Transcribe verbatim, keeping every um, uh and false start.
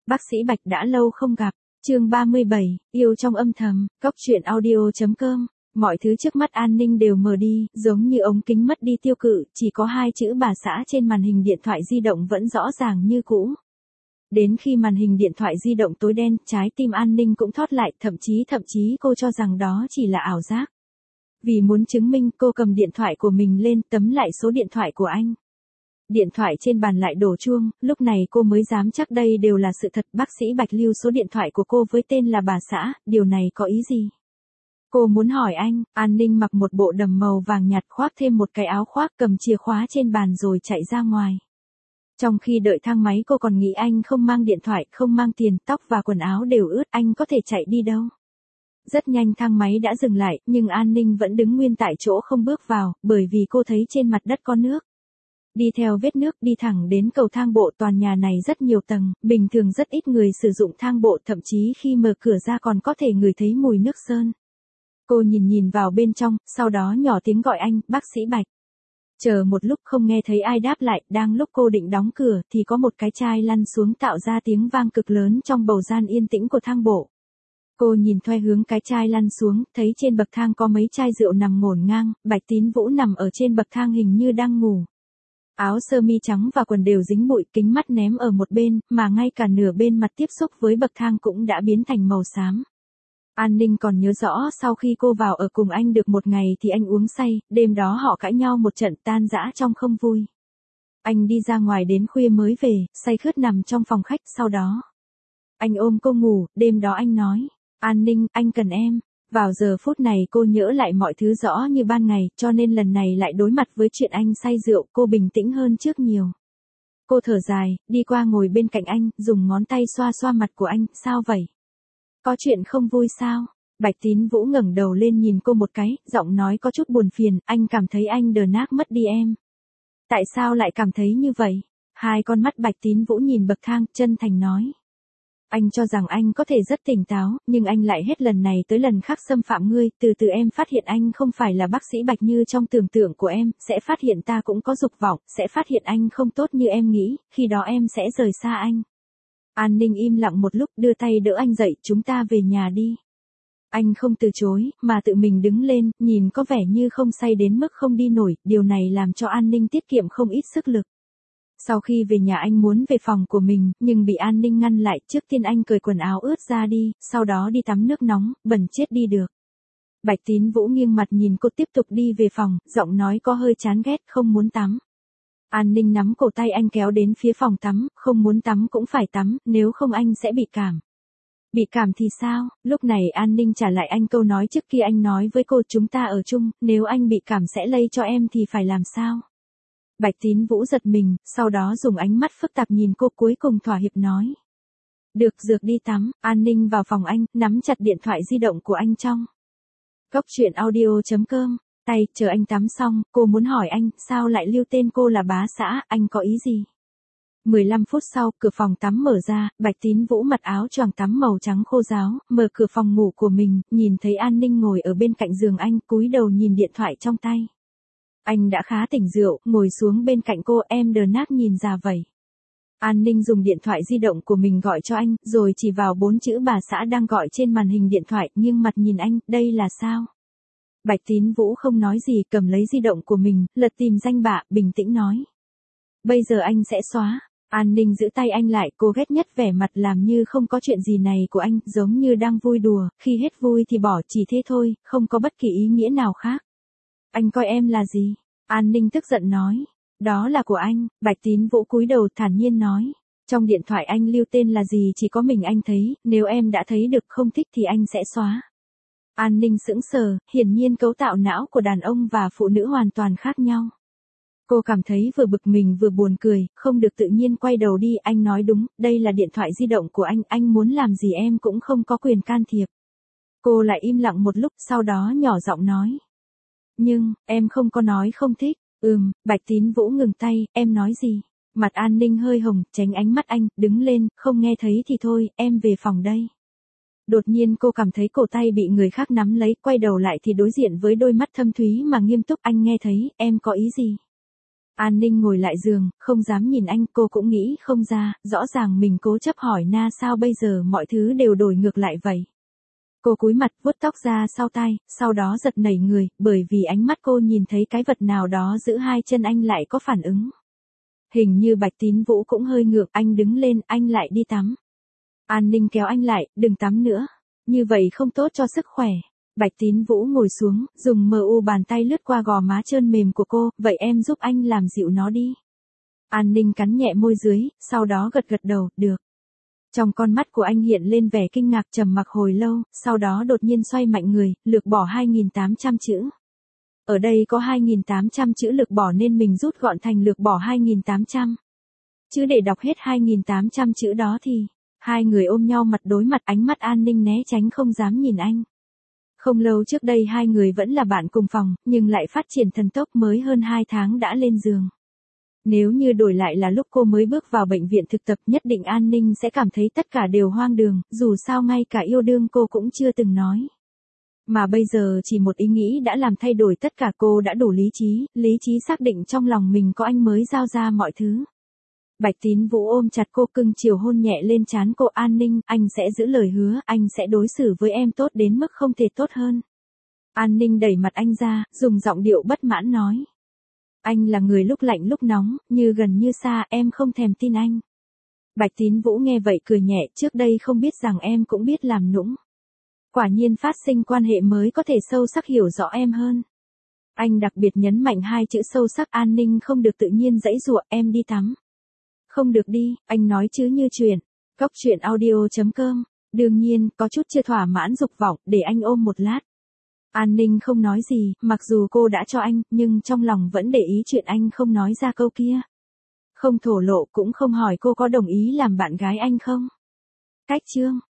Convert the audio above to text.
Bác sĩ Bạch đã lâu không gặp. Chương ba mươi bảy, yêu trong âm thầm, cóc truyện audio chấm com. Mọi thứ trước mắt An Ninh đều mờ đi, giống như ống kính mất đi tiêu cự, chỉ có hai chữ bà xã trên màn hình điện thoại di động vẫn rõ ràng như cũ. Đến khi màn hình điện thoại di động tối đen, trái tim An Ninh cũng thót lại, thậm chí thậm chí cô cho rằng đó chỉ là ảo giác. Vì muốn chứng minh, cô cầm điện thoại của mình lên, tấm lại số điện thoại của anh. Điện thoại trên bàn lại đổ chuông, lúc này cô mới dám chắc đây đều là sự thật. Bác sĩ Bạch lưu số điện thoại của cô với tên là bà xã, điều này có ý gì? Cô muốn hỏi anh. An Ninh mặc một bộ đầm màu vàng nhạt, khoác thêm một cái áo khoác, cầm chìa khóa trên bàn rồi chạy ra ngoài. Trong khi đợi thang máy cô còn nghĩ anh không mang điện thoại, không mang tiền, tóc và quần áo đều ướt, anh có thể chạy đi đâu? Rất nhanh thang máy đã dừng lại, nhưng An Ninh vẫn đứng nguyên tại chỗ không bước vào, bởi vì cô thấy trên mặt đất có nước. Đi theo vết nước đi thẳng đến cầu thang bộ. Tòa nhà này rất nhiều tầng, bình thường rất ít người sử dụng thang bộ, thậm chí khi mở cửa ra còn có thể ngửi thấy mùi nước sơn. Cô nhìn nhìn vào bên trong, sau đó nhỏ tiếng gọi anh, bác sĩ Bạch. Chờ một lúc không nghe thấy ai đáp lại, đang lúc cô định đóng cửa thì có một cái chai lăn xuống tạo ra tiếng vang cực lớn trong bầu gian yên tĩnh của thang bộ. Cô nhìn theo hướng cái chai lăn xuống, thấy trên bậc thang có mấy chai rượu nằm ngổn ngang, Bạch Tín Vũ nằm ở trên bậc thang hình như đang ngủ. Áo sơ mi trắng và quần đều dính bụi, kính mắt ném ở một bên, mà ngay cả nửa bên mặt tiếp xúc với bậc thang cũng đã biến thành màu xám. An Ninh còn nhớ rõ sau khi cô vào ở cùng anh được một ngày thì anh uống say, đêm đó họ cãi nhau một trận tan rã trong không vui. Anh đi ra ngoài đến khuya mới về, say khướt nằm trong phòng khách, sau đó anh ôm cô ngủ, đêm đó anh nói, An Ninh, anh cần em. Vào giờ phút này cô nhớ lại mọi thứ rõ như ban ngày, cho nên lần này lại đối mặt với chuyện anh say rượu, cô bình tĩnh hơn trước nhiều. Cô thở dài, đi qua ngồi bên cạnh anh, dùng ngón tay xoa xoa mặt của anh, sao vậy? Có chuyện không vui sao? Bạch Tín Vũ ngẩng đầu lên nhìn cô một cái, giọng nói có chút buồn phiền, anh cảm thấy anh đờ nát mất đi em. Tại sao lại cảm thấy như vậy? Hai con mắt Bạch Tín Vũ nhìn bậc thang, chân thành nói. Anh cho rằng anh có thể rất tỉnh táo, nhưng anh lại hết lần này tới lần khác xâm phạm ngươi, từ từ em phát hiện anh không phải là bác sĩ Bạch như trong tưởng tượng của em, sẽ phát hiện ta cũng có dục vọng, sẽ phát hiện anh không tốt như em nghĩ, khi đó em sẽ rời xa anh. An Ninh im lặng một lúc, đưa tay đỡ anh dậy, chúng ta về nhà đi. Anh không từ chối, mà tự mình đứng lên, nhìn có vẻ như không say đến mức không đi nổi, điều này làm cho An Ninh tiết kiệm không ít sức lực. Sau khi về nhà anh muốn về phòng của mình, nhưng bị An Ninh ngăn lại, trước tiên anh cởi quần áo ướt ra đi, sau đó đi tắm nước nóng, bẩn chết đi được. Bạch Tín Vũ nghiêng mặt nhìn cô tiếp tục đi về phòng, giọng nói có hơi chán ghét, không muốn tắm. An Ninh nắm cổ tay anh kéo đến phía phòng tắm, không muốn tắm cũng phải tắm, nếu không anh sẽ bị cảm. Bị cảm thì sao? Lúc này An Ninh trả lại anh câu nói trước kia anh nói với cô, chúng ta ở chung, nếu anh bị cảm sẽ lây cho em thì phải làm sao? Bạch Tín Vũ giật mình, sau đó dùng ánh mắt phức tạp nhìn cô, cuối cùng thỏa hiệp nói. Được, dược đi tắm. An Ninh vào phòng anh, nắm chặt điện thoại di động của anh trong cóc truyện audio chấm com. Tay, chờ anh tắm xong, cô muốn hỏi anh, sao lại lưu tên cô là bá xã, anh có ý gì? mười lăm phút sau, cửa phòng tắm mở ra, Bạch Tín Vũ mặc áo choàng tắm màu trắng khô ráo, mở cửa phòng ngủ của mình, nhìn thấy An Ninh ngồi ở bên cạnh giường anh, cúi đầu nhìn điện thoại trong tay. Anh đã khá tỉnh rượu, ngồi xuống bên cạnh cô, em đờ nát nhìn già vậy. An Ninh dùng điện thoại di động của mình gọi cho anh, rồi chỉ vào bốn chữ bà xã đang gọi trên màn hình điện thoại, nghiêng mặt nhìn anh, đây là sao? Bạch Tín Vũ không nói gì, cầm lấy di động của mình, lật tìm danh bạ, bình tĩnh nói. Bây giờ anh sẽ xóa. An Ninh giữ tay anh lại, cô ghét nhất vẻ mặt làm như không có chuyện gì này của anh, giống như đang vui đùa, khi hết vui thì bỏ, chỉ thế thôi, không có bất kỳ ý nghĩa nào khác. Anh coi em là gì? An Ninh tức giận nói. Đó là của anh. Bạch Tín Vũ cúi đầu thản nhiên nói. Trong điện thoại anh lưu tên là gì chỉ có mình anh thấy, nếu em đã thấy được không thích thì anh sẽ xóa. An Ninh sững sờ, hiển nhiên cấu tạo não của đàn ông và phụ nữ hoàn toàn khác nhau. Cô cảm thấy vừa bực mình vừa buồn cười, không được tự nhiên quay đầu đi, anh nói đúng, đây là điện thoại di động của anh, anh muốn làm gì em cũng không có quyền can thiệp. Cô lại im lặng một lúc, sau đó nhỏ giọng nói. Nhưng, em không có nói không thích. Ừm, Bạch Tín Vũ ngừng tay, em nói gì? Mặt An Ninh hơi hồng, tránh ánh mắt anh, đứng lên, không nghe thấy thì thôi, em về phòng đây. Đột nhiên cô cảm thấy cổ tay bị người khác nắm lấy, quay đầu lại thì đối diện với đôi mắt thâm thúy mà nghiêm túc, anh nghe thấy, em có ý gì? An Ninh ngồi lại giường, không dám nhìn anh, cô cũng nghĩ không ra, rõ ràng mình cố chấp hỏi na sao bây giờ mọi thứ đều đổi ngược lại vậy. Cô cúi mặt vuốt tóc ra sau tai, sau đó giật nảy người, bởi vì ánh mắt cô nhìn thấy cái vật nào đó giữ hai chân anh lại có phản ứng. Hình như Bạch Tín Vũ cũng hơi ngược, anh đứng lên, anh lại đi tắm. An Ninh kéo anh lại, đừng tắm nữa. Như vậy không tốt cho sức khỏe. Bạch Tín Vũ ngồi xuống, dùng mờ u bàn tay lướt qua gò má trơn mềm của cô, vậy em giúp anh làm dịu nó đi. An Ninh cắn nhẹ môi dưới, sau đó gật gật đầu, được. Trong con mắt của anh hiện lên vẻ kinh ngạc trầm mặc hồi lâu, sau đó đột nhiên xoay mạnh người, lược bỏ hai nghìn tám trăm chữ. Ở đây có hai nghìn tám trăm chữ lược bỏ nên mình rút gọn thành lược bỏ hai nghìn tám trăm. Chứ để đọc hết hai nghìn tám trăm chữ đó thì, hai người ôm nhau mặt đối mặt, ánh mắt An Ninh né tránh không dám nhìn anh. Không lâu trước đây hai người vẫn là bạn cùng phòng, nhưng lại phát triển thần tốc, mới hơn hai tháng đã lên giường. Nếu như đổi lại là lúc cô mới bước vào bệnh viện thực tập, nhất định An Ninh sẽ cảm thấy tất cả đều hoang đường, dù sao ngay cả yêu đương cô cũng chưa từng nói. Mà bây giờ chỉ một ý nghĩ đã làm thay đổi tất cả, cô đã đủ lý trí, lý trí xác định trong lòng mình có anh mới giao ra mọi thứ. Bạch Tín Vũ ôm chặt cô, cưng chiều hôn nhẹ lên trán cô. An Ninh, anh sẽ giữ lời hứa, anh sẽ đối xử với em tốt đến mức không thể tốt hơn. An Ninh đẩy mặt anh ra, dùng giọng điệu bất mãn nói. Anh là người lúc lạnh lúc nóng, như gần như xa, em không thèm tin anh. Bạch Tín Vũ nghe vậy cười nhẹ, trước đây không biết rằng em cũng biết làm nũng. Quả nhiên phát sinh quan hệ mới có thể sâu sắc hiểu rõ em hơn. Anh đặc biệt nhấn mạnh hai chữ sâu sắc. An Ninh không được tự nhiên giãy giụa, em đi tắm. Không được đi, anh nói chứ như chuyện. Cóc truyện audio chấm com. Đương nhiên, có chút chưa thỏa mãn dục vọng, để anh ôm một lát. An Ninh không nói gì, mặc dù cô đã cho anh, nhưng trong lòng vẫn để ý chuyện anh không nói ra câu kia. Không thổ lộ, cũng không hỏi cô có đồng ý làm bạn gái anh không. Cách chương.